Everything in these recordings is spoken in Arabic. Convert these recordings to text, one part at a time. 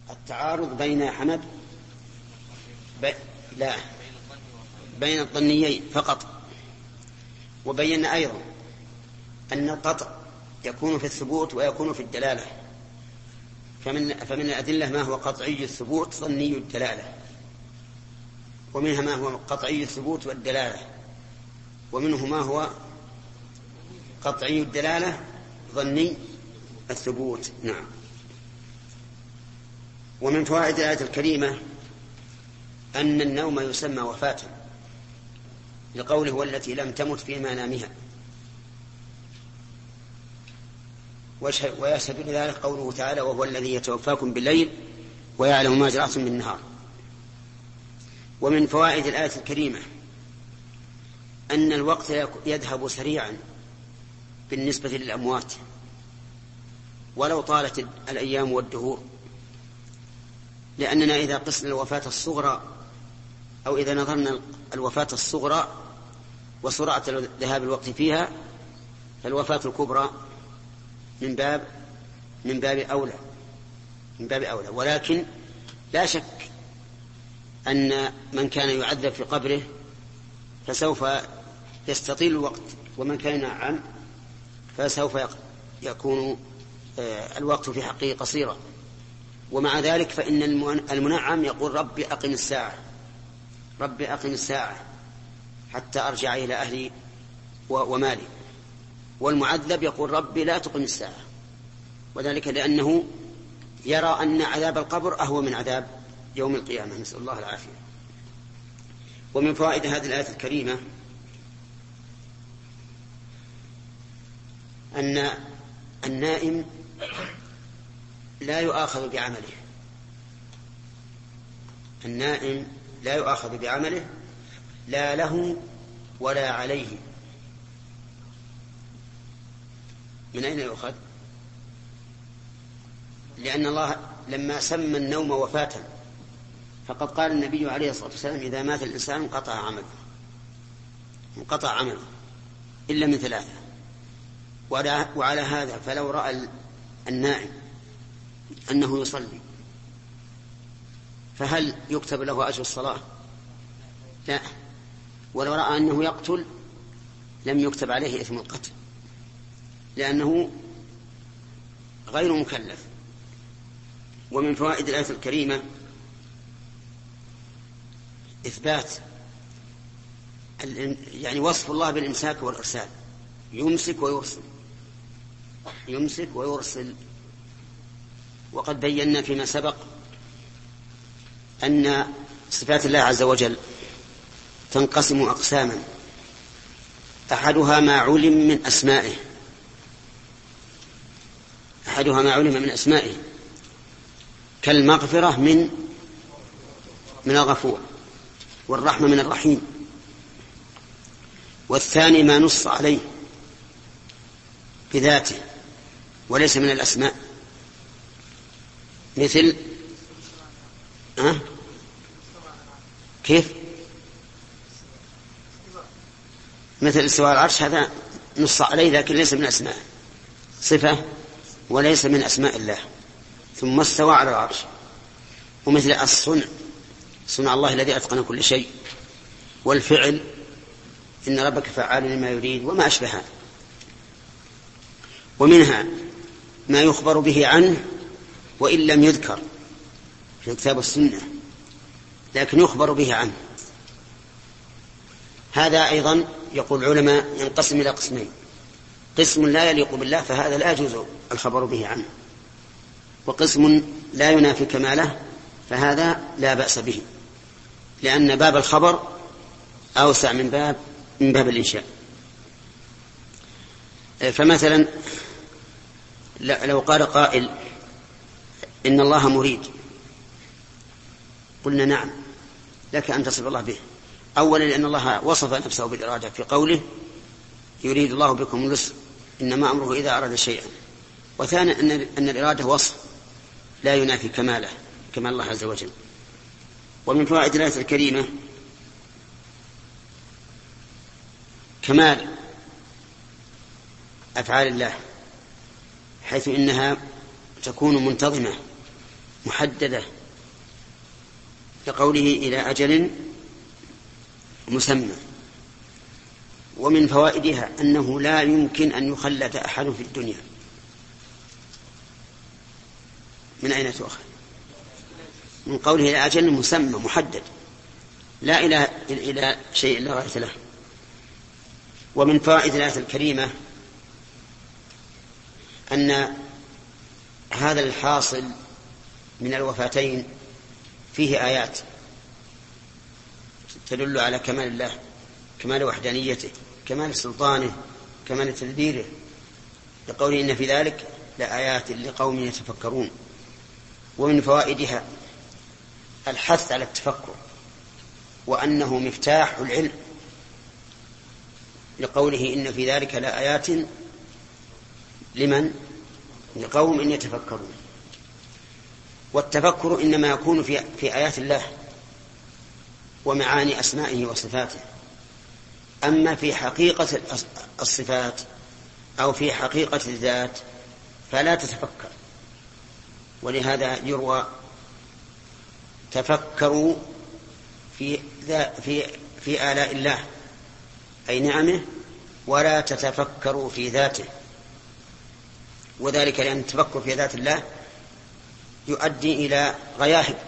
التعارض بين حمد لا بين الظنيين فقط. وبينا أيضا أن القطع يكون في الثبوت ويكون في الدلالة، فمن الأدلة ما هو قطعي الثبوت ظني الدلالة، ومنها ما هو قطعي الثبوت والدلالة، ومنه ما هو قطعي الدلالة ظني الثبوت. نعم. ومن فوائد الآية الكريمة أن النوم يسمى وفاة، لقوله والتي لم تمت في منامها، ويشهد لذلك قوله تعالى وهو الذي يتوفاكم بالليل ويعلم ما جرحتم بالنهار. ومن فوائد الآية الكريمة أن الوقت يذهب سريعا بالنسبة للأموات ولو طالت الأيام والدهور، لأننا إذا قسنا الوفاة الصغرى أو إذا نظرنا الوفاة الصغرى وسرعة ذهاب الوقت فيها، فالوفاة الكبرى من باب أولى. ولكن لا شك أن من كان يعذب في قبره فسوف يستطيل الوقت، ومن كان ينعم فسوف يكون الوقت في حقه قصيرا. ومع ذلك فإن المنعم يقول ربي أقم الساعة حتى أرجع إلى أهلي ومالي، والمعذب يقول ربي لا تقم الساعة، وذلك لأنه يرى أن عذاب القبر أهون من عذاب يوم القيامة، نسأل الله العافية. ومن فوائد هذه الآية الكريمة أن النائم لا يؤاخذ بعمله، النائم لا يؤاخذ بعمله لا له ولا عليه. من أين يؤخذ؟ لأن الله لما سمى النوم وفاة فقد قال النبي عليه الصلاة والسلام إذا مات الإنسان انقطع عمله إلا من ثلاثة. وعلى هذا فلو رأى النائم أنه يصلي فهل يكتب له أجر الصلاة؟ لا. ولو رأى أنه يقتل لم يكتب عليه إثم القتل، لأنه غير مكلف. ومن فوائد الآية الكريمة إثبات يعني وصف الله بالإمساك والإرسال، يمسك ويرسل. وقد بينا فيما سبق أن صفات الله عز وجل تنقسم أقساما، أحدها ما علم من أسمائه كالمغفرة من الغفور، والرحمة من الرحيم. والثاني ما نص عليه بذاته وليس من الأسماء، مثل كيف؟ مثل استواء العرش، هذا نص عليه لكن ليس من أسماء، صفة وليس من أسماء الله، ثم استوى على العرش. ومثل الصنع، صنع الله الذي أتقن كل شيء، والفعل إن ربك فعال لما يريد، وما أشبه هذا. ومنها ما يخبر به عنه وإن لم يذكر في الكتاب والسنة لكن يخبر به عنه، هذا أيضا يقول العلماء ينقسم إلى قسمين: قسم لا يليق بالله فهذا لا يجوز الخبر به عنه، وقسم لا ينافي كماله فهذا لا بأس به، لأن باب الخبر أوسع من باب الإنشاء. فمثلا لو قال قائل إن الله مريد، قلنا نعم لك أن تصف الله به. أولا لأن الله وصف نفسه بالإرادة في قوله يريد الله بكم اليسر إنما أمره إذا أراد شيئا. وثانيا أن الإرادة وصف لا ينافي كمال الله عز وجل. ومن فوائد الآية الكريمة كمال أفعال الله، حيث إنها تكون منتظمة محددة لقوله إلى أجل مسمى. ومن فوائدها أنه لا يمكن أن يخلد أحد في الدنيا. من أين تؤخذ؟ من قوله إلى أجل مسمى محدد، لا إلى شيء لا غاية له. ومن فوائد الآية الكريمة أن هذا الحاصل من الوفاتين فيه آيات تدل على كمال الله، كمال وحدانيته، كمال سلطانه، كمال تدبيره، لقوله إن في ذلك لآيات لقوم يتفكرون. ومن فوائدها الحث على التفكر، وأنه مفتاح العلم، لقوله إن في ذلك لآيات لمن؟ لقوم يتفكرون. والتفكر إنما يكون في آيات الله ومعاني أسمائه وصفاته. أما في حقيقة الصفات أو في حقيقة الذات فلا تتفكر. ولهذا يروى تفكروا في آلاء الله أي نعمه، ولا تتفكروا في ذاته. وذلك لأن التفكر في ذات الله يؤدي إلى غياهب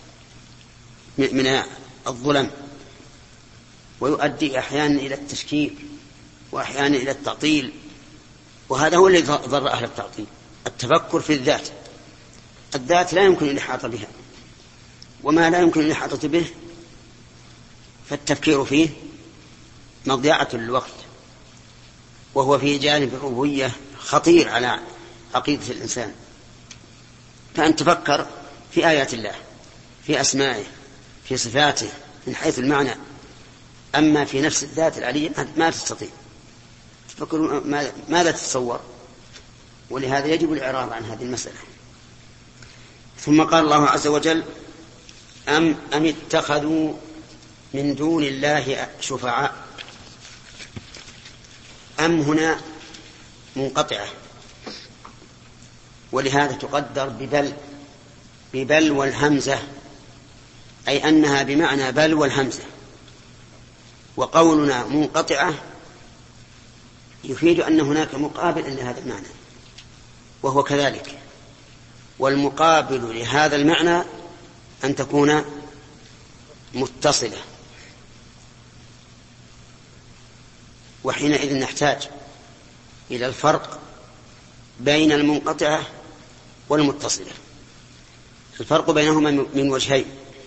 من الظلم، ويؤدي أحيانا إلى التشكيك، وأحيانا إلى التعطيل، وهذا هو الذي ضر أهل التعطيل. التفكر في الذات، الذات لا يمكن الإحاطة بها، وما لا يمكن الإحاطة به فالتفكير فيه مضيعة للوقت، وهو في جانب الربوبية خطير على عقيدة الإنسان. فأن تفكر في آيات الله، في أسمائه، في صفاته من حيث المعنى. أما في نفس الذات العلية ما تستطيع تفكر، ماذا تتصور؟ ولهذا يجب الإعراض عن هذه المسألة. ثم قال الله عز وجل أم اتخذوا من دون الله شفعاء. أم هنا منقطعة، ولهذا تقدر ببل والهمزة، أي أنها بمعنى بل والهمزة. وقولنا منقطعة يفيد أن هناك مقابل لهذا المعنى، وهو كذلك. والمقابل لهذا المعنى أن تكون متصلة، وحينئذ نحتاج إلى الفرق بين المنقطعة والمتصلة. الفرق بينهما من وجهين،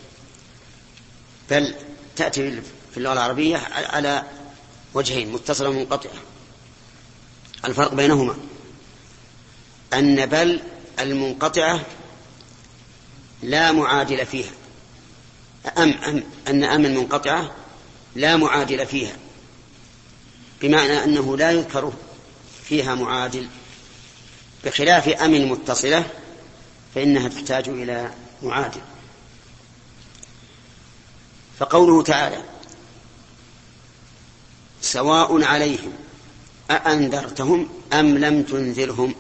بل تأتي في اللغة العربية على وجهين، متصلة ومنقطعة. الفرق بينهما أن بل المنقطعة لا معادل فيها، أن أم المنقطعة لا معادل فيها، بمعنى أنه لا يذكر فيها معادل، بخلاف أم المتصلة فإنها تحتاج إلى معادل. فقوله تعالى سواء عليهم أأنذرتهم أم لم تنذرهم،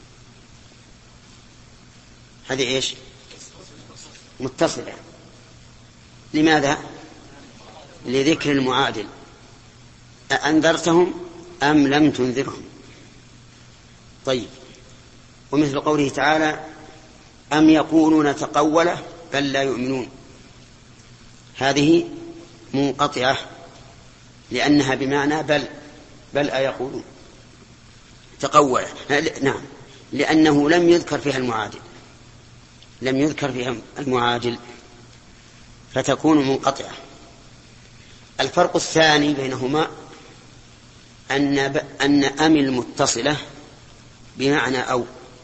هذه إيش؟ متصلة. لماذا؟ لذكر المعادل، أأنذرتهم أم لم تنذرهم. طيب، ومثل قوله تعالى أم يقولون تقوله بل لا يؤمنون، هذه منقطعة لأنها بمعنى بل أيقولون تقوله، نعم، لأنه لم يذكر فيها المعادل فتكون منقطعة. الفرق الثاني بينهما أن أم المتصلة بمعنى أو،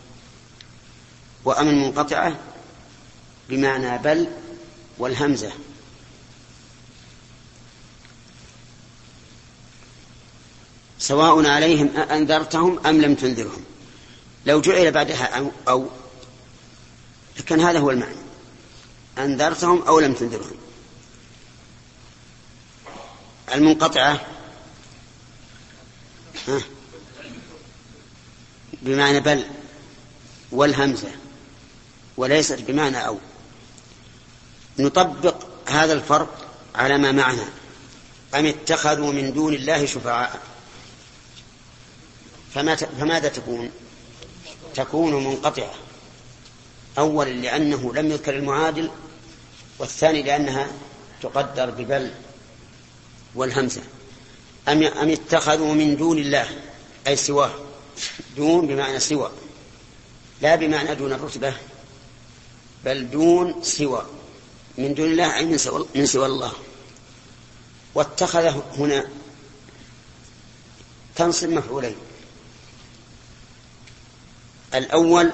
وأم المنقطعة بمعنى بل والهمزة. سواء عليهم أأنذرتهم أم لم تنذرهم، لو جعل بعدها أو لكن هذا هو المعنى، أنذرتهم أو لم تنذرهم. المنقطعة بمعنى بل والهمزة، وليست بمعنى أو. نطبق هذا الفرق على ما معنا. أم اتخذوا من دون الله شفعاء، فماذا تكون منقطعة. أولا لأنه لم يذكر المعادل، والثاني لأنها تقدر ببل والهمزة. أم اتخذوا من دون الله أي سواه، دون بمعنى سوى، لا بمعنى دون الرتبة، بل دون سوى، من دون الله أي من سوى الله. واتخذ هنا تنصب مفعولين، الأول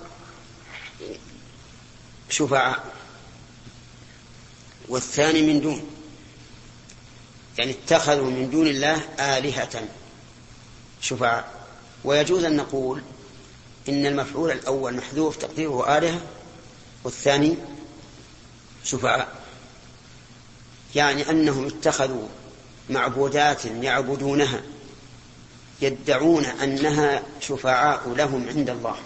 شفعاء، والثاني من دون، يعني اتخذوا من دون الله آلهة شفعاء. ويجوز أن نقول إن المفعول الأول محذوف تقديره آلهة، والثاني شفعاء، يعني أنهم اتخذوا معبودات يعبدونها يدعون أنها شفعاء لهم عند الله.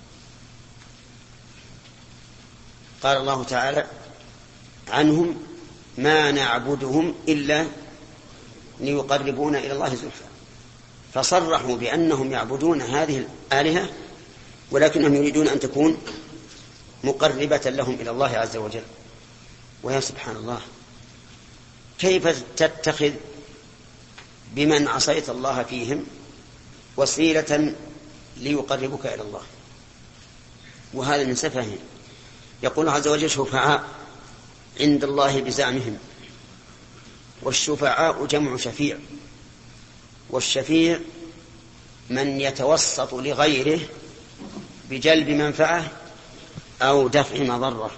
قال الله تعالى عنهم: ما نعبدهم إلا ليقربونا إلى الله زلفى. فصرحوا بأنهم يعبدون هذه الآلهة، ولكنهم يريدون أن تكون مقربة لهم إلى الله عز وجل. ويا سبحان الله، كيف تتخذ بمن عصيت الله فيهم وسيلة ليقربك إلى الله؟ وهذا من سفههم. يقول عز وجل: شفعاء عند الله بزعمهم. والشفعاء جمع شفيع، والشفيع من يتوسط لغيره بجلب منفعة أو دفع مضرة،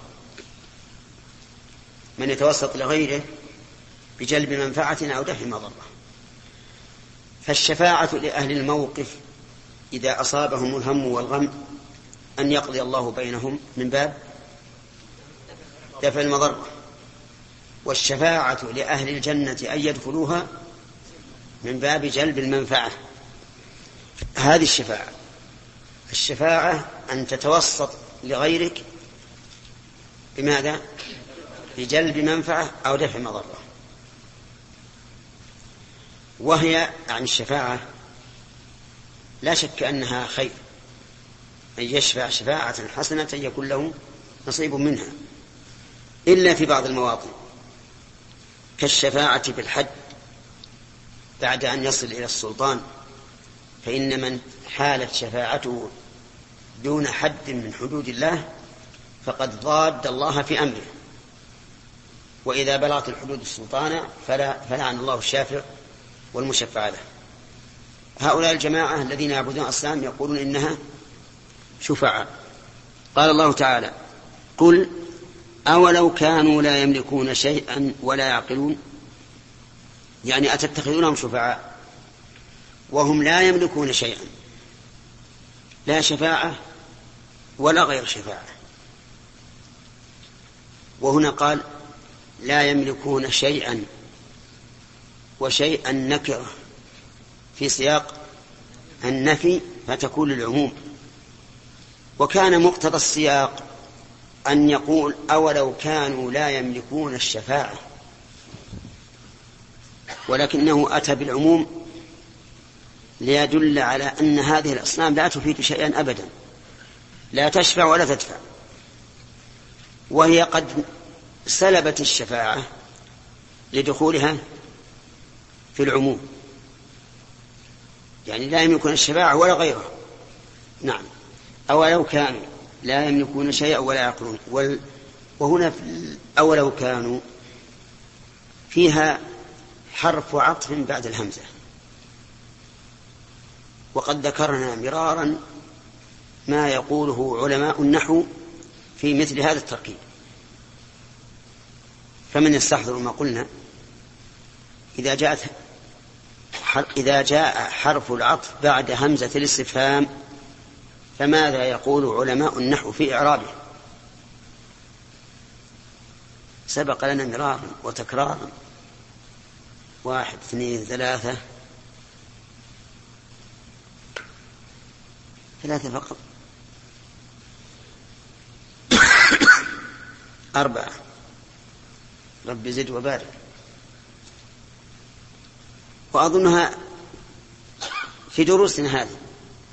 من يتوسط لغيره بجلب منفعة أو دفع مضرة. فالشفاعة لأهل الموقف إذا أصابهم الهم والغم أن يقضي الله بينهم من باب دفع المضرة، والشفاعة لأهل الجنة أن يدخلوها من باب جلب المنفعة. هذه الشفاعة أن تتوسط لغيرك بماذا؟ بجلب منفعة أو دفع مضرة. وهي عن الشفاعة لا شك أنها خير، أن يشفع شفاعة حسنة يكون له نصيب منها، إلا في بعض المواطن كالشفاعة في الحد بعد أن يصل إلى السلطان، فإن من حالت شفاعته دون حد من حدود الله فقد ضاد الله في أمره. وإذا بلغت الحدود السلطانة فلعن الله الشافع والمشفع له. هؤلاء الجماعة الذين يعبدون الأصنام يقولون إنها شفعاء. قال الله تعالى: قل أولو كانوا لا يملكون شيئا ولا يعقلون، يعني أتتخذونهم شفعاء وهم لا يملكون شيئا، لا شفاعة ولا غير شفاعة. وهنا قال لا يملكون شيئا، وشيئا نكرة في سياق النفي فتكون للعموم. وكان مقتضى السياق أن يقول أولو كانوا لا يملكون الشفاعة، ولكنه أتى بالعموم ليدل على أن هذه الأصنام لا تفيد شيئا أبدا، لا تشفع ولا تدفع، وهي قد سلبت الشفاعة لدخولها في العموم، يعني لا يملكون الشفاعة ولا غيرها. نعم، أولو كانوا لا يملكون شيئا ولا يعقلون. وهنا أولو كانوا فيها حرف عطف بعد الهمزة، وقد ذكرنا مرارا ما يقوله علماء النحو في مثل هذا التركيب، فمن يستحضر ما قلنا إذا جاء حرف العطف بعد همزة الاستفهام فماذا يقول علماء النحو في إعرابه؟ سبق لنا مرارا وتكرارا، 1 2 3 فقط. 4. رب زد وبارك. وأظنها في دروسنا هذه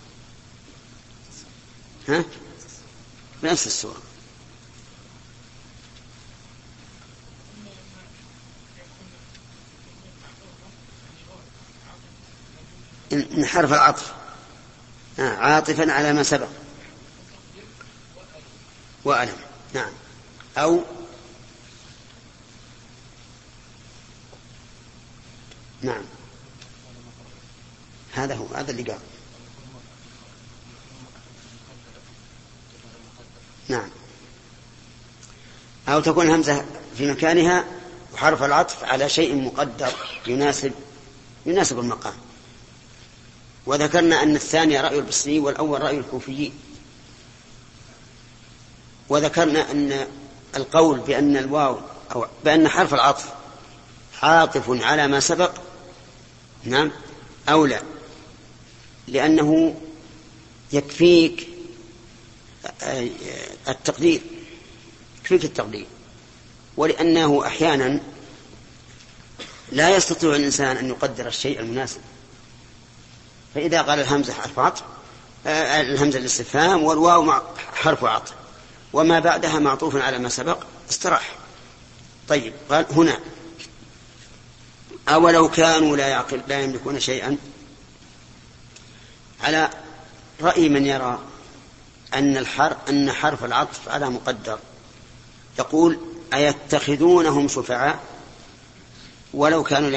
بنفس السورة. إن حرف العطف عاطفا على ما سبق وألم. نعم. أو نعم هذا اللي قال. نعم. أو تكون همزة في مكانها وحرف العطف على شيء مقدر يناسب المقام. وذكرنا أن الثاني رأي البصري والأول رأي الكوفيين. وذكرنا أن القول بأن الواو أو بأن حرف العطف عاطف على ما سبق نعم أولى، لأنه يكفيك التقدير، ولأنه أحيانا لا يستطيع الإنسان أن يقدر الشيء المناسب، فإذا قال الهمزة حرف عطف الهمزة الاستفهام والواو حرف عطف وما بعدها معطوف على ما سبق استراح. طيب قال هنا أولو كانوا لا يملكون شيئا، على رأي من يرى أن حرف العطف على مقدر، يقول أيتخذونهم شفعاء ولو كانوا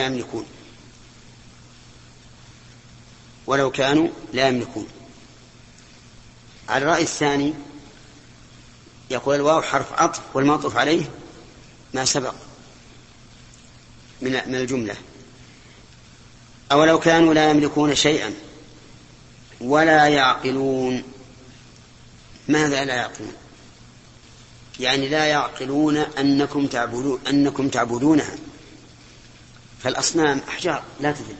لا يملكون. على الرأي الثاني يقول الواو حرف عطف والمعطوف عليه ما سبق من الجملة. أولو كانوا لا يملكون شيئا ولا يعقلون. ماذا لا يعقلون؟ يعني لا يعقلون أنكم تعبدونها، فالأصنام أحجار لا تذل،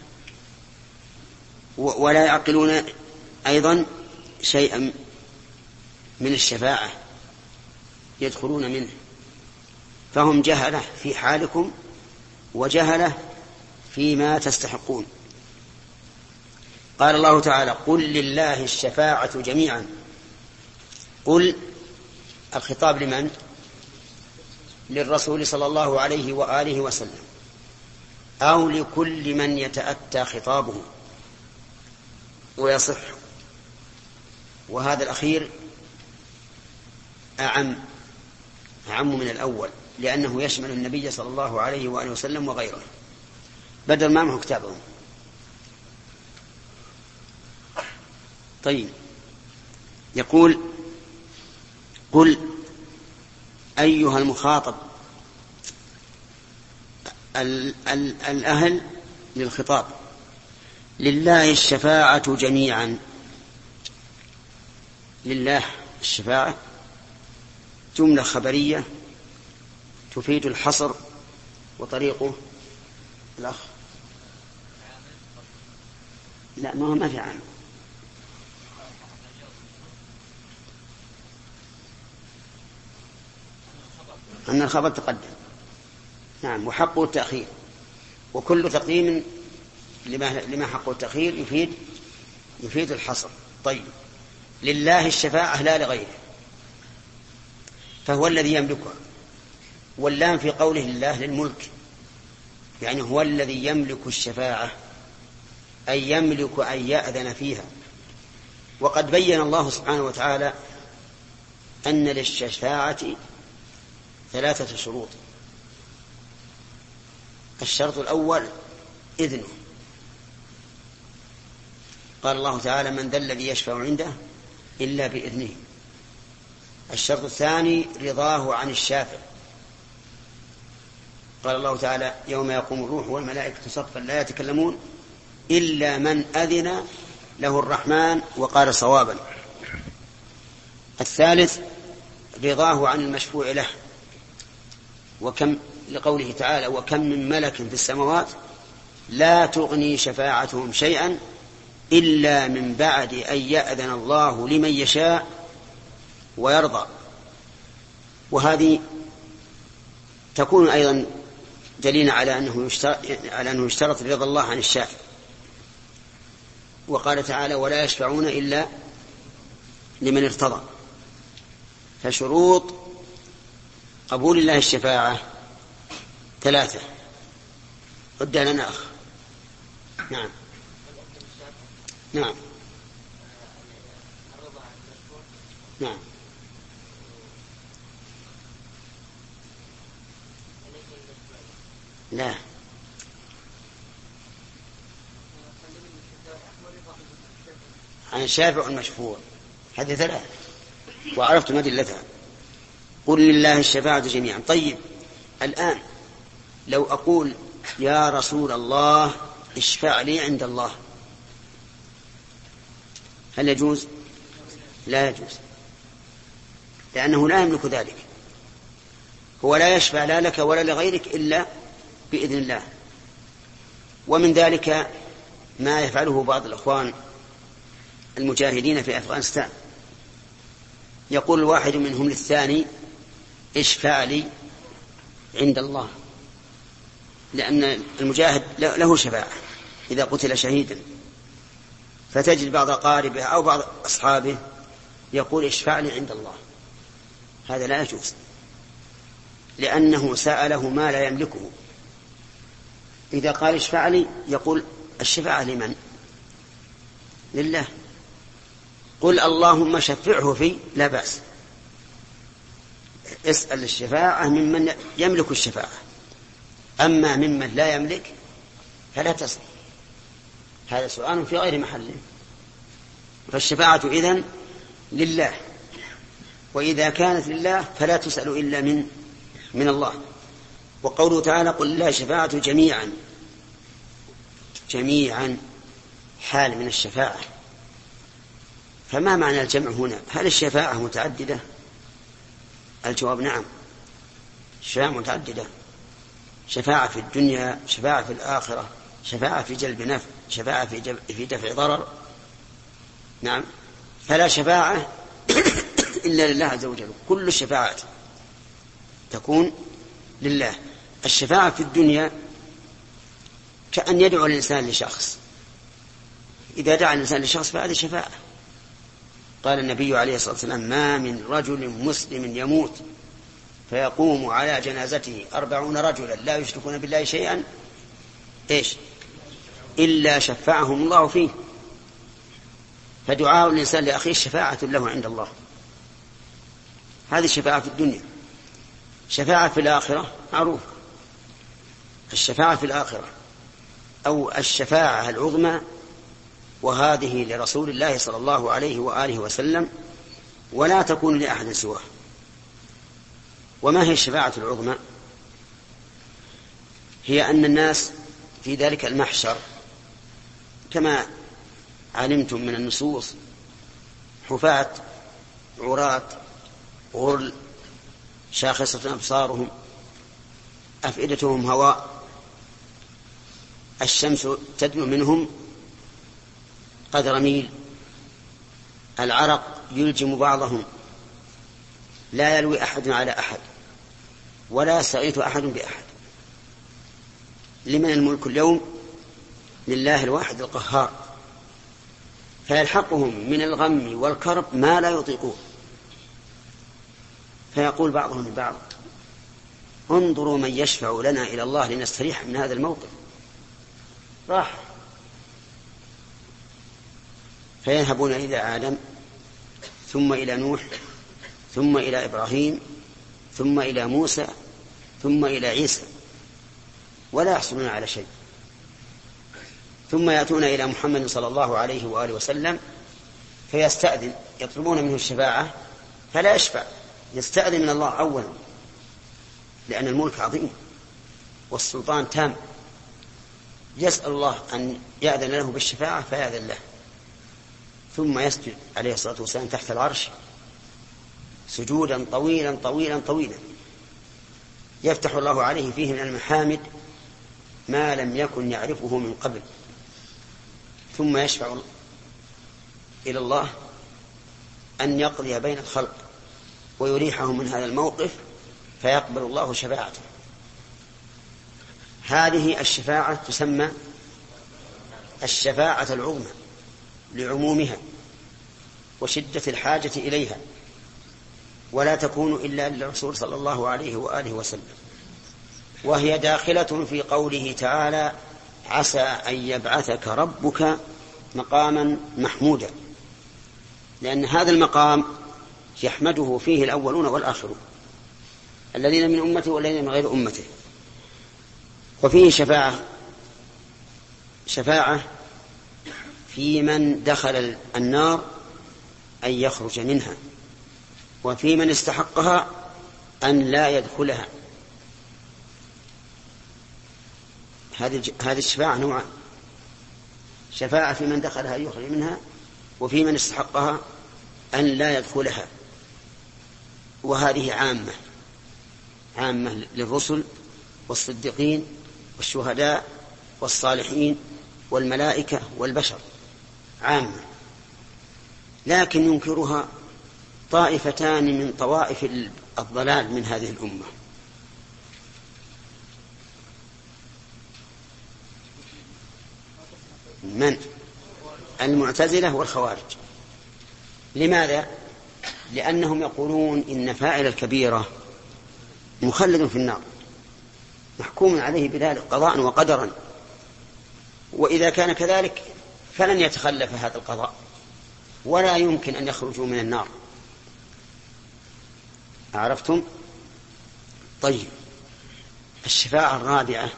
ولا يعقلون أيضا شيئا من الشفاعة يدخلون منه، فهم جهلة في حالكم وجهلة فيما تستحقون. قال الله تعالى قل لله الشفاعة جميعا. قل الخطاب لمن؟ للرسول صلى الله عليه وآله وسلم، أو لكل من يتأتى خطابه ويصح. وهذا الأخير أعم من الأول، لأنه يشمل النبي صلى الله عليه وآله وسلم وغيره بدل ما معه كتابه. طيب يقول قل أيها المخاطب الأهل للخطاب لله الشفاعة جميعا. لله الشفاعة جملة خبرية تفيد الحصر، وطريقه الأخ لا ما في عام. أن الخبر تقدم نعم، وحقه التأخير، وكل تقديم لما حقه التأخير يفيد الحصر. طيب لله الشفاعة لا لغيره، فهو الذي يملكها، واللام في قوله الله للملك، يعني هو الذي يملك الشفاعة أي يملك أن يأذن فيها. وقد بين الله سبحانه وتعالى أن للشفاعة 3 شروط. الشرط الأول إذنه، قال الله تعالى من ذا الذي يشفع عنده إلا بإذنه. الشرط الثاني رضاه عن الشافع، قال الله تعالى يوم يقوم الروح والملائكة صفا لا يتكلمون إلا من أذن له الرحمن وقال صوابا. الثالث رضاه عن المشفوع له، وكم لقوله تعالى وكم من ملك في السماوات لا تغني شفاعتهم شيئا إلا من بعد أن يأذن الله لمن يشاء ويرضى. وهذه تكون أيضا دليلا على أنه يشترط رضا الله عن الشافع. وقال تعالى: ولا يشفعون إلا لمن ارتضى. فشروط قبول الله الشفاعة 3. عد لنا أخ. نعم نعم نعم. لا، عن الشافع المشفوع هذه 3 وعرفتم أدلتها. قل لله الشفاعة جميعا. طيب، الآن لو أقول: يا رسول الله اشفع لي عند الله، هل يجوز؟ لا يجوز، لأنه لا يملك ذلك. هو لا يشفع لا لك ولا لغيرك إلا بإذن الله. ومن ذلك ما يفعله بعض الأخوان المجاهدين في أفغانستان، يقول الواحد منهم للثاني: اشفع لي عند الله، لأن المجاهد له شفاعة إذا قتل شهيدا، فتجد بعض أقاربه أو بعض أصحابه يقول: اشفع لي عند الله. هذا لا يجوز، لأنه سأله ما لا يملكه. إذا قال اشفع لي يقول: الشفاعة لمن؟ لله. قل اللهم شفعه في، لا بأس. اسأل الشفاعة ممن يملك الشفاعة، أما ممن لا يملك فلا تسأل. هذا سؤال في غير محله. فالشفاعة إذن لله، وإذا كانت لله فلا تسأل إلا من الله. وقوله تعالى: قل لله الشفاعة جميعا. جميعا حال من الشفاعة، فما معنى الجمع هنا؟ هل الشفاعة متعددة؟ الجواب: نعم، الشفاعة متعددة. شفاعة في الدنيا، شفاعة في الآخرة، شفاعة في جلب نفع، شفاعة في دفع ضرر. نعم، فلا شفاعة إلا لله عز وجل. كل الشفاعات تكون لله. الشفاعة في الدنيا كأن يدعو الإنسان لشخص، إذا دعا الإنسان لشخص فهذه شفاعة. قال النبي عليه الصلاة والسلام: ما من رجل مسلم يموت فيقوم على جنازته 40 رجلا لا يشركون بالله شيئا إلا شفعهم الله فيه. فدعاء الإنسان لأخيه شفاعة له عند الله. هذه الشفاعة في الدنيا. شفاعة في الآخرة معروف، الشفاعة في الآخرة أو الشفاعة العظمى، وهذه لرسول الله صلى الله عليه وآله وسلم، ولا تكون لأحد سواه. وما هي الشفاعة العظمى؟ هي أن الناس في ذلك المحشر كما علمتم من النصوص حفاة عراة غرل شاخصة أبصارهم أفئدتهم هواء، الشمس تدنو منهم قدر ميل، العرق يلجم بعضهم، لا يلوي أحد على أحد ولا يستغيث أحد بأحد. لمن الملك اليوم؟ لله الواحد القهار. فيلحقهم من الغم والكرب ما لا يطيقون، فيقول بعضهم لبعض: انظروا من يشفع لنا إلى الله لنستريح من هذا الموقف. راح فيذهبون إلى آدم، ثم إلى نوح، ثم إلى إبراهيم، ثم إلى موسى، ثم إلى عيسى، ولا يحصلون على شيء. ثم يأتون إلى محمد صلى الله عليه وآله وسلم فيستأذن، يطلبون منه الشفاعة فلا يشفع، يستأذن من الله أولا، لأن الملك عظيم والسلطان تام. يسأل الله أن يأذن له بالشفاعة فيأذن له، ثم يسجد عليه الصلاة والسلام تحت العرش سجودا طويلا طويلا طويلا، يفتح الله عليه فيه من المحامد ما لم يكن يعرفه من قبل، ثم يشفع إلى الله أن يقضي بين الخلق ويريحهم من هذا الموقف، فيقبل الله شفاعته. هذه الشفاعة تسمى الشفاعة العظمى لعمومها وشدة الحاجة إليها، ولا تكون إلا للرسول صلى الله عليه وآله وسلم، وهي داخلة في قوله تعالى: عسى أن يبعثك ربك مقاما محمودا، لأن هذا المقام يحمده فيه الأولون والآخرون، الذين من أمته والذين من غير أمته. وفيه شفاعة في من دخل النار أن يخرج منها، وفي من استحقها أن لا يدخلها. هذه الشفاعة نوعان: شفاعة في من دخلها أن يخرج منها، وفي من استحقها أن لا يدخلها. وهذه عامة للرسل والصديقين والشهداء والصالحين والملائكة والبشر عامة، لكن ينكرها طائفتان من طوائف الضلال من هذه الأمة. من؟ المعتزلة والخوارج. لماذا؟ لأنهم يقولون إن فاعل الكبيرة مخلد في النار، محكوم عليه بذلك قضاء وقدرا، وإذا كان كذلك فلن يتخلف هذا القضاء ولا يمكن أن يخرجوا من النار. عرفتم؟ طيب، الشفاعة الرابعة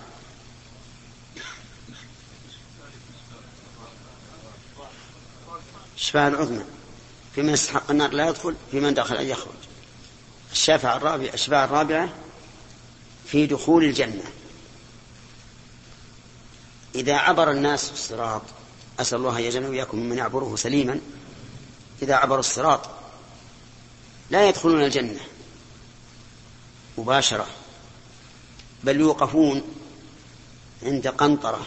الشفاعة العظمى في من يستحق النار لا يدخل، في من دخل أن يخرج. الشفاعة الرابعة في دخول الجنة. إذا عبر الناس الصراط، أسأل الله أن يجعلنا وإياكم ممن يعبره سليما، إذا عبروا الصراط لا يدخلون الجنة مباشرة، بل يوقفون عند قنطرة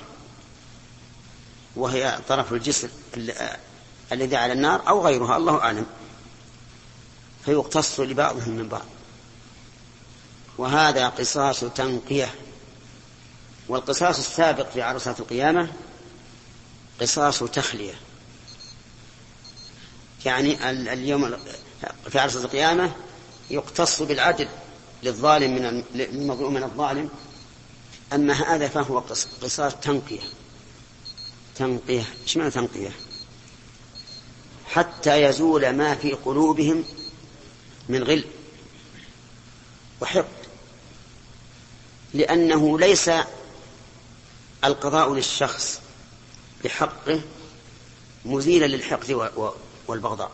وهي طرف الجسر الذي على النار أو غيرها الله أعلم، فيقتص لبعضهم من بعض، وهذا قصاص تنقية. والقصاص السابق في عرصات القيامة قصاص تخلية، يعني اليوم في عرصات القيامة يقتص بالعدل للظالم من المظلوم من الظالم، أما هذا فهو قصاص تنقية. إيش معنى تنقية؟ حتى يزول ما في قلوبهم من غل وحقد، لأنه ليس القضاء للشخص بحقه مزيلا للحقد والبغضاء،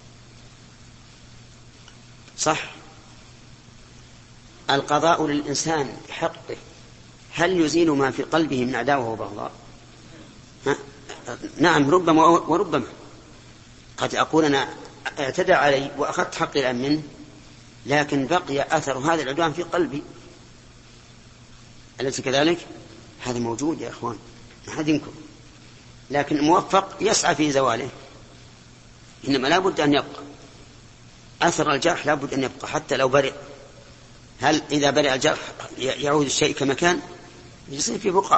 صح؟ القضاء للإنسان بحقه هل يزيل ما في قلبه من عداوة وبغضاء؟ نعم، ربما وربما. قد أقول أنا اعتدى علي وأخذت حقي الآن منه، لكن بقي أثر هذا العدوان في قلبي، أليس كذلك؟ هذا موجود يا أخوان، ما حد ينكر، لكن الموفق يسعى في زواله. إنما لا بد أن يبقى أثر الجرح، لا بد أن يبقى حتى لو برئ. هل إذا برئ الجرح يعود الشيء كما كان؟ يصير في بقعة.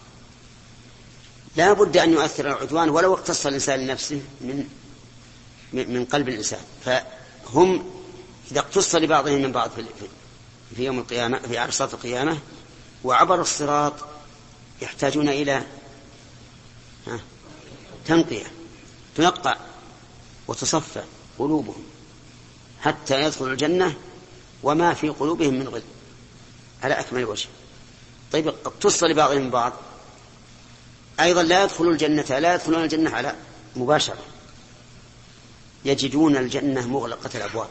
لا بد أن يؤثر العدوان ولو اقتص الإنسان لنفسه من قلب الإنسان. فهم إذا اقتص لبعضهم من بعض في يوم القيامة، في عرصات القيامة، وعبر الصراط، يحتاجون إلى تنقية، تنقع وتصفى قلوبهم حتى يدخلوا الجنة وما في قلوبهم من غل على أكمل وجه. طيب، اقتص لبعضهم من بعض أيضا لا يدخلون الجنة على مباشرة، يجدون الجنة مغلقة الأبواب،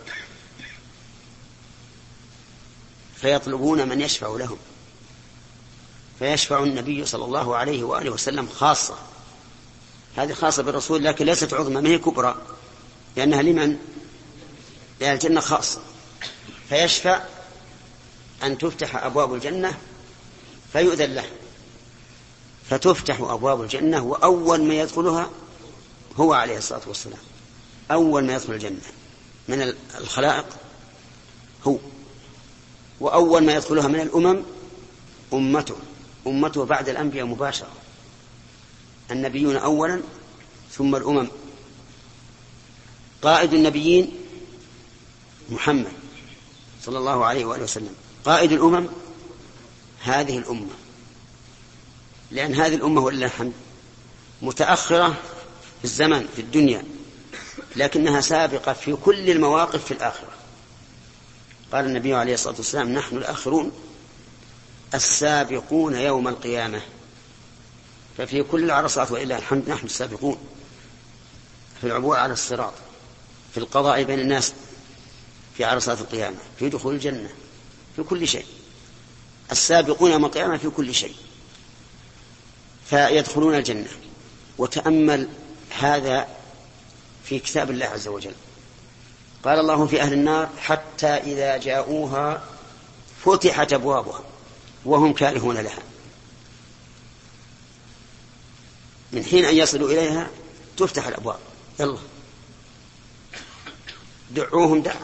فيطلبون من يشفع لهم، فيشفع النبي صلى الله عليه وآله وسلم خاصة. هذه خاصة بالرسول، لكن ليست عظمى، ما هي كبرى، لأنها لمن؟ للجنة خاصة. فيشفع أن تفتح أبواب الجنة فيؤذن له، فتفتح أبواب الجنة، وأول ما يدخلها هو عليه الصلاة والسلام. أول ما يدخل الجنة من الخلائق هو، وأول ما يدخلها من الأمم أمته أمته بعد الأنبياء مباشرة، النبيون أولا ثم الأمم. قائد النبيين محمد صلى الله عليه وآله وسلم، قائد الأمم هذه الأمة، لأن هذه الأمة ولله الحمد متأخرة في الزمن في الدنيا، لكنها سابقة في كل المواقف في الآخرة. قال النبي عليه الصلاة والسلام: نحن الآخرون السابقون يوم القيامة. ففي كل العرصات وإلا الحمد نحن السابقون، في العبور على الصراط، في القضاء بين الناس في عرصات القيامة، في دخول الجنة، في كل شيء السابقون يوم القيامة في كل شيء، فيدخلون الجنة. وتأمل هذا في كتاب الله عز وجل، قال الله في أهل النار: حتى إذا جاءوها فتحت أبوابها وهم كارهون لها. من حين أن يصلوا إليها تفتح الأبواب، يلا دعوهم دعا.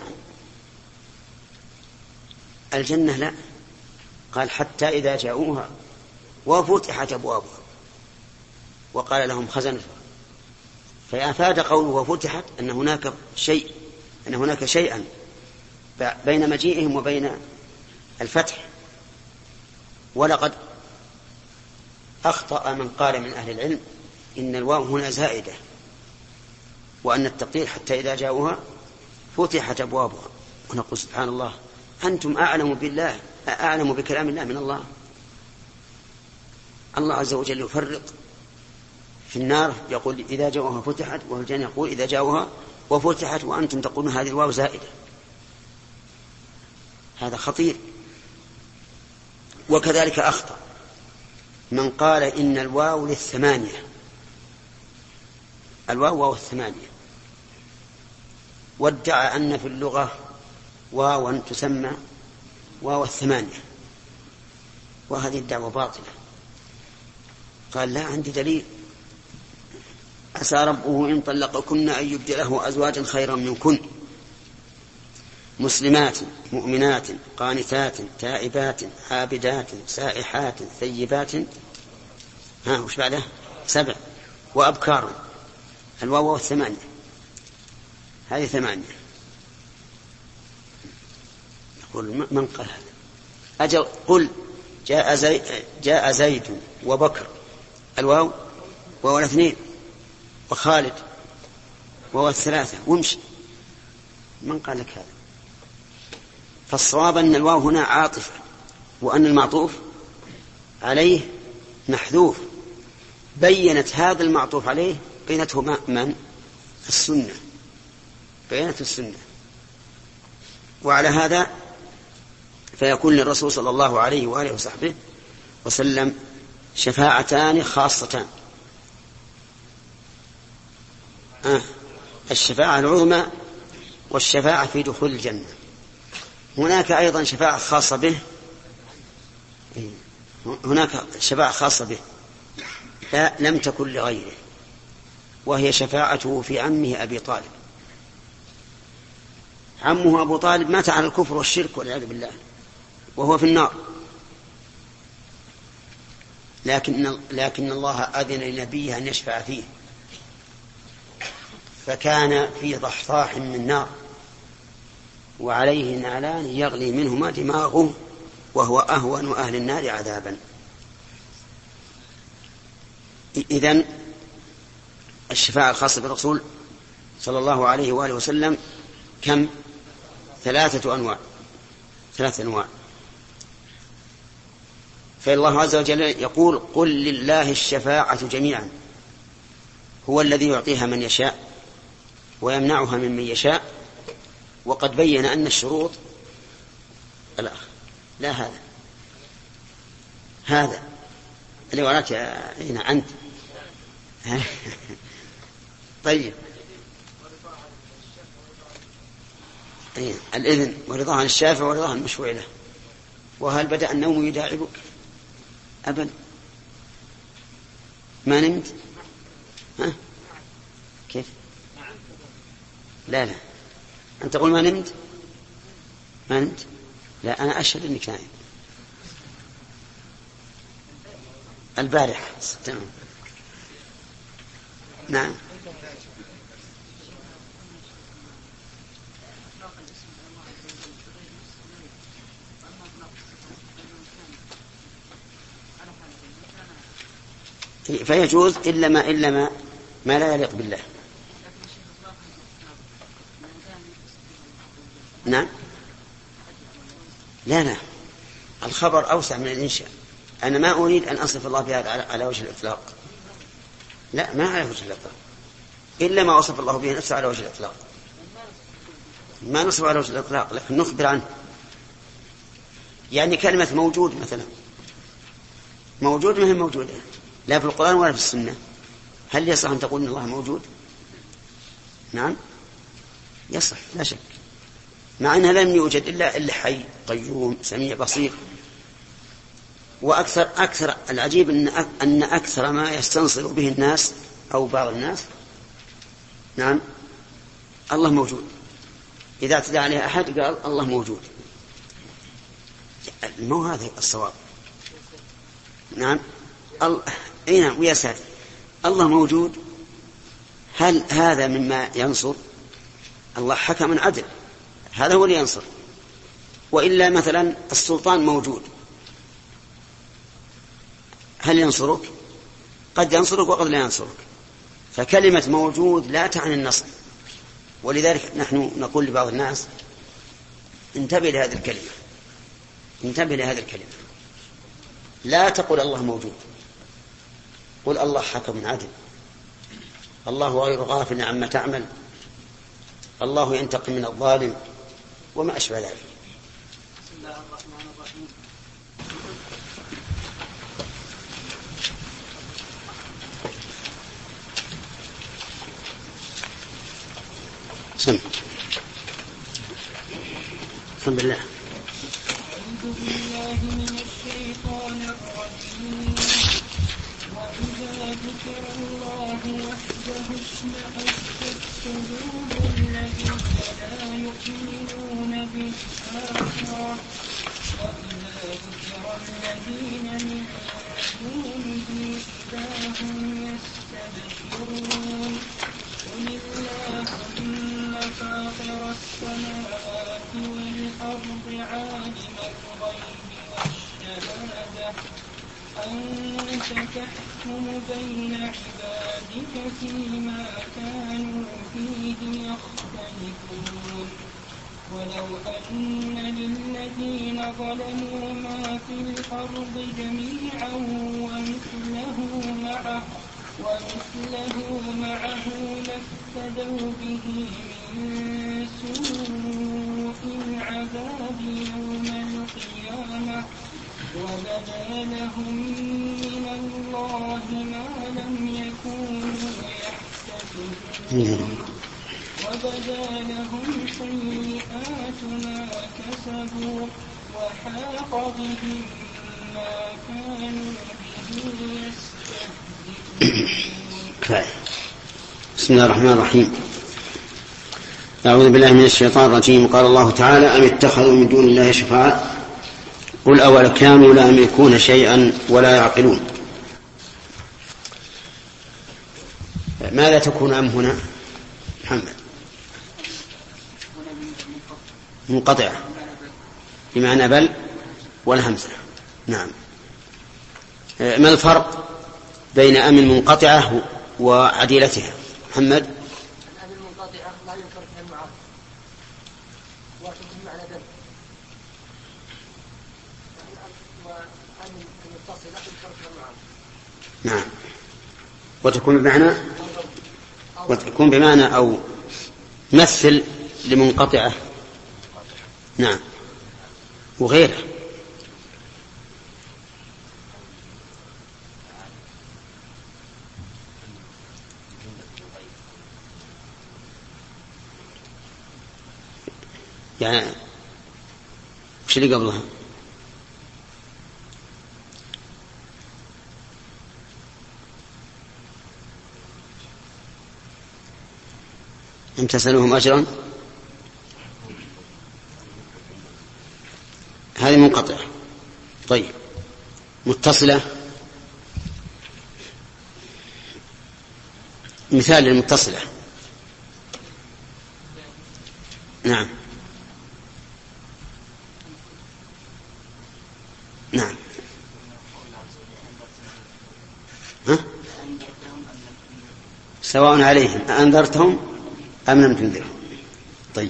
الجنة لا، قال: حتى إذا جاءوها وفتحت أبوابها وقال لهم خزنتها. فأفاد قوله وفتحت أن هناك شيئا بين مجيئهم وبين الفتح. ولقد أخطأ من قال من أهل العلم إن الواو هنا زائدة، وأن التقدير حتى إذا جاءوها فتحت أبوابها. ونقول سبحان الله، أنتم أعلم بكلام الله من الله. الله عز وجل يفرق في النار يقول إذا جاءوها فتحت، وفي الجنة يقول إذا جاءوها وفتحت، وأنتم تقولون هذه الواو زائدة. هذا خطير. وكذلك أخطأ من قال إن الواو للثمانية، الواو واو الثمانية، وادعى أن في اللغة واو تسمى واو الثمانية، وهذه الدعوة باطلة. قال: لا عندي دليل، عسى ربه إن طلقكن أن يبدله أزواجا خيرا منكن مسلمات مؤمنات قانتات تائبات عابدات سائحات ثيبات، وش بعده؟ 7 وأبكار. الواو والثمانية، هذه 8. يقول: من قال هذا؟ أجل قل جاء زيد وبكر، الواو وهو 2 وخالد وهو 3 وامشي. من قال لك هذا؟ فالصواب أن الواو هنا عاطفة، وأن المعطوف عليه محذوف. بينت هذا المعطوف عليه بينته من؟ السنة، بينت السنة. وعلى هذا فيكون للرسول صلى الله عليه وآله وصحبه وسلم شفاعتان خاصتان: الشفاعة العظمى والشفاعة في دخول الجنة. هناك أيضا شفاعة خاصة به، هناك شفاعة خاصة به لا لم تكن لغيره، وهي شفاعته في عمه أبي طالب. عمه أبو طالب مات على الكفر والشرك والعياذ بالله وهو في النار، لكن الله أذن لنبيه أن يشفع فيه، فكان في ضحضاح من نار وعليه نعلان يغلي منهما دماغه وهو أهون أهل النار عذابا. إذن الشفاعة الخاصة بالرسول صلى الله عليه وآله وسلم كم؟ 3 أنواع. فالله عز وجل يقول: قل لله الشفاعة جميعا، هو الذي يعطيها من يشاء ويمنعها ممن يشاء. وقد بين أن الشروط لا هذا اللي وراك هنا أنت. طيب، الإذن ورضاه عن الشافع ورضاه عن المشفوع له. وهل بدأ النوم يداعبك؟ أبدا، ما نمت؟ كيف؟ لا أنت تقول ما نمت؟ لا، أنا أشهد أنك نائم. البارحة. تمام. نعم. فيجوز إلا ما لا يليق بالله. نعم. لا الخبر أوسع من الإنشاء. أنا ما أريد أن أصف الله بها على وجه الإطلاق. لا، ما على وجه الإطلاق، إلا ما وصف الله به نفسه على وجه الإطلاق. ما نصف على وجه الإطلاق، لكن نخبر عنه. يعني كلمة موجود مثلا، موجود ما هي موجودة لا في القرآن ولا في السنة. هل يصح أن تقول إن الله موجود؟ نعم يصح لا شك، مع أنها لم يوجد إلا حي قيوم سميع بصير. وأكثر العجيب أن أكثر ما يستنصر به الناس أو بعض الناس نعم الله موجود. إذا اعتدى عليه أحد قال الله موجود. مو هذا الصواب. نعم نعم ويا ساتر الله موجود. هل هذا مما ينصر؟ الله حكم عدل، هذا هو اللي ينصر. وإلا مثلا السلطان موجود، هل ينصرك؟ قد ينصرك وقد لا ينصرك. فكلمة موجود لا تعني النصر. ولذلك نحن نقول لبعض الناس انتبه لهذه الكلمة، انتبه لهذه الكلمة. لا تقول الله موجود، قل الله حكم عدل، الله غير غافل عما تعمل، الله ينتقم من الظالم، وما أشبه ذلك. بسم الله الرحمن الرحيم. بسم الله. أعوذ بالله من الشيطان الرجيم. وإذا ذكر الله وحده اشمأزت قلوب الذين لا يؤمنون بالآخرة وإذا ذكر الذين من دونه إذا هم يستبشرون. قل اللهم فاطر السماوات والأرض عالم الغيب والشهادة أنت تحكم بين عبادك فيما كانوا فيه يختلفون. ولو أن للذين ظلموا ما في الأرض جميعا ومثله معه لافتدوا به من سوء العذاب يوم القيامة وبدا لهم من الله ما لم يكونوا يحتسبون وبدا لهم سيئات ما كسبوا وحاق بهم ما كانوا به يستهزئون. بسم الله الرحمن الرحيم. أعوذ بالله من الشيطان الرجيم. قال الله تعالى أم اتخذوا من دون الله شفعاء قل أول كانوا لا يملكون شيئا ولا يعقلون. ماذا تكون أم هنا محمد؟ منقطعة بمعنى بل والهمزة. نعم. ما الفرق بين أم المنقطعة وعديلتها محمد؟ الأم المنقطعة لا ينكر فيها المعارض وتكون معنى بل، وأم المتصلة ينكر فيها المعارض. نعم. وتكون بمعنى أو مثل لمنقطعة. نعم. وغيره. يعني وش اللي قبلها؟ أم تسألهم أجرا؟ هذه منقطعة. طيب متصلة مثال للمتصلة. نعم نعم. سواء عليهم أنذرتهم أم لم تنذرهم. طيب،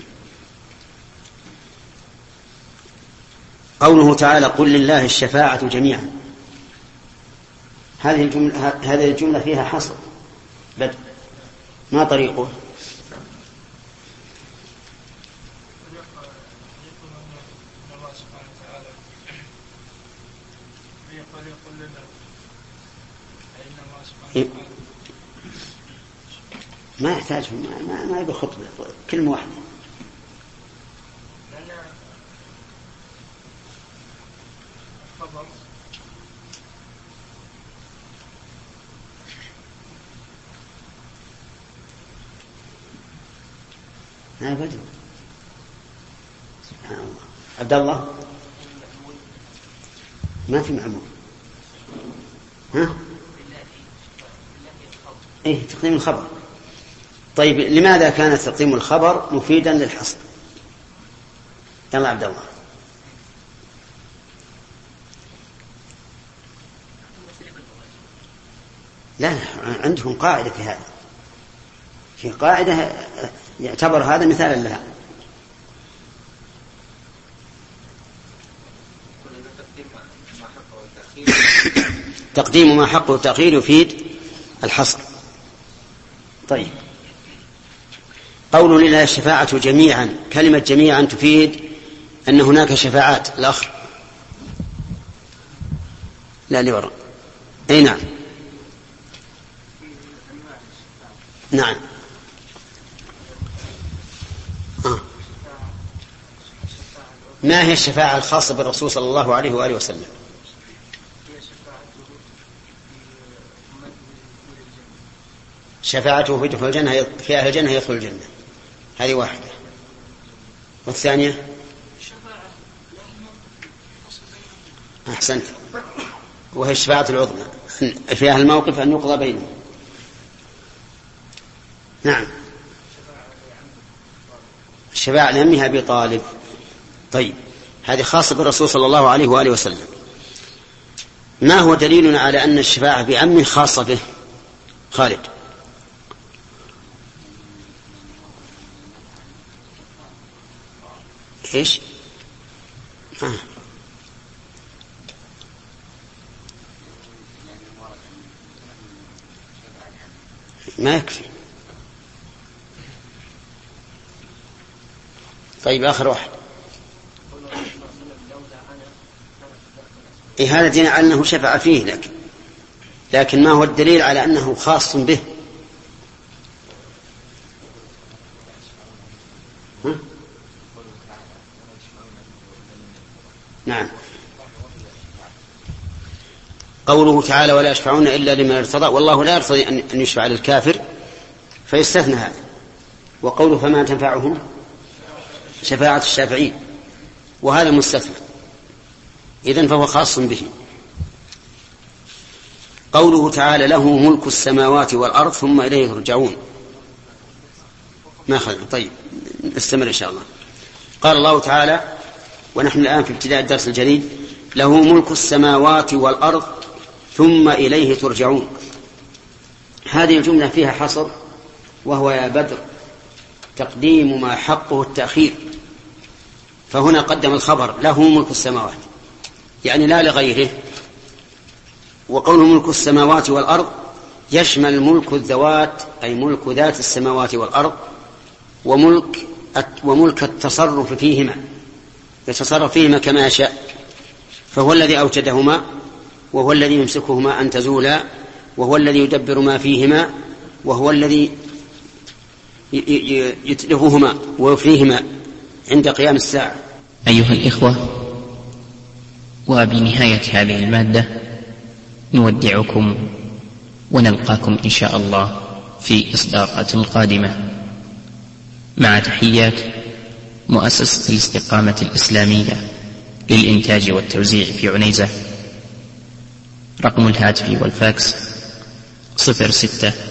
قوله تعالى قل لله الشفاعة جميعا، هذه الجملة فيها حصر بدء، ما طريقه؟ ما يحتاج، ما يبقى خطبة، كلمة واحدة. أبدا. سبحان الله. عبد الله ما في معمول. ها؟ إيه تقديم الخبر. طيب لماذا كان تقديم الخبر مفيدا للحصر؟ يلا عبد الله. لا، عندهم قاعدة في هذا، في قاعدة يعتبر هذا مثالا لها. تقديم ما حقه التأخير يفيد الحصر. طيب، قول لله الشفاعة جميعا، كلمة جميعا تفيد أن هناك شفاعات. الأخ لا لورا. أي نعم نعم. ما هي الشفاعة الخاصة بالرسول صلى الله عليه وآله وسلم؟ شفاعته في دخول الجنة، في أهل الجنة يدخل الجنة، هذه واحدة. والثانية أحسنت، وهي الشفاعة العظمى في أهل الموقف أن يقضى بينهم. نعم، الشفاعة لأمها أبي طالب. طيب، هذه خاصة بالرسول صلى الله عليه وآله وسلم. ما هو دليلنا على أن الشفاعة بعم خاصة به؟ خالد. إيش؟ ما يكفي. طيب، آخر واحد. هذا دين على أنه شفع فيه، لكن ما هو الدليل على أنه خاص به؟ نعم، قوله تعالى ولا يشفعون إلا لمن ارتضى، والله لا يرتضي أن يشفع للكافر فيستثنى هذا. وقوله فما تنفعهم شفاعة الشافعين، وهذا مستثنى، إذن فهو خاص به. قوله تعالى له ملك السماوات والأرض ثم إليه ترجعون، ما خلنا. طيب نستمر إن شاء الله. قال الله تعالى ونحن الآن في ابتداء الدرس الجديد له ملك السماوات والأرض ثم إليه ترجعون. هذه الجملة فيها حصر، وهو يا بدر تقديم ما حقه التأخير، فهنا قدم الخبر له ملك السماوات، يعني لا لغيره. وقوله ملك السماوات والأرض يشمل ملك الذوات، أي ملك ذات السماوات والأرض، وملك التصرف فيهما، يتصرف فيهما كما يشاء، فهو الذي أوجدهما، وهو الذي يمسكهما أن تزولا، وهو الذي يدبر ما فيهما، وهو الذي يتلفهما ويفنيهما عند قيام الساعة. أيها الإخوة، وبنهاية هذه المادة نودعكم ونلقاكم إن شاء الله في إصدارات قادمة، مع تحيات مؤسسة الاستقامة الإسلامية للإنتاج والتوزيع في عنيزة. رقم الهاتف والفاكس 06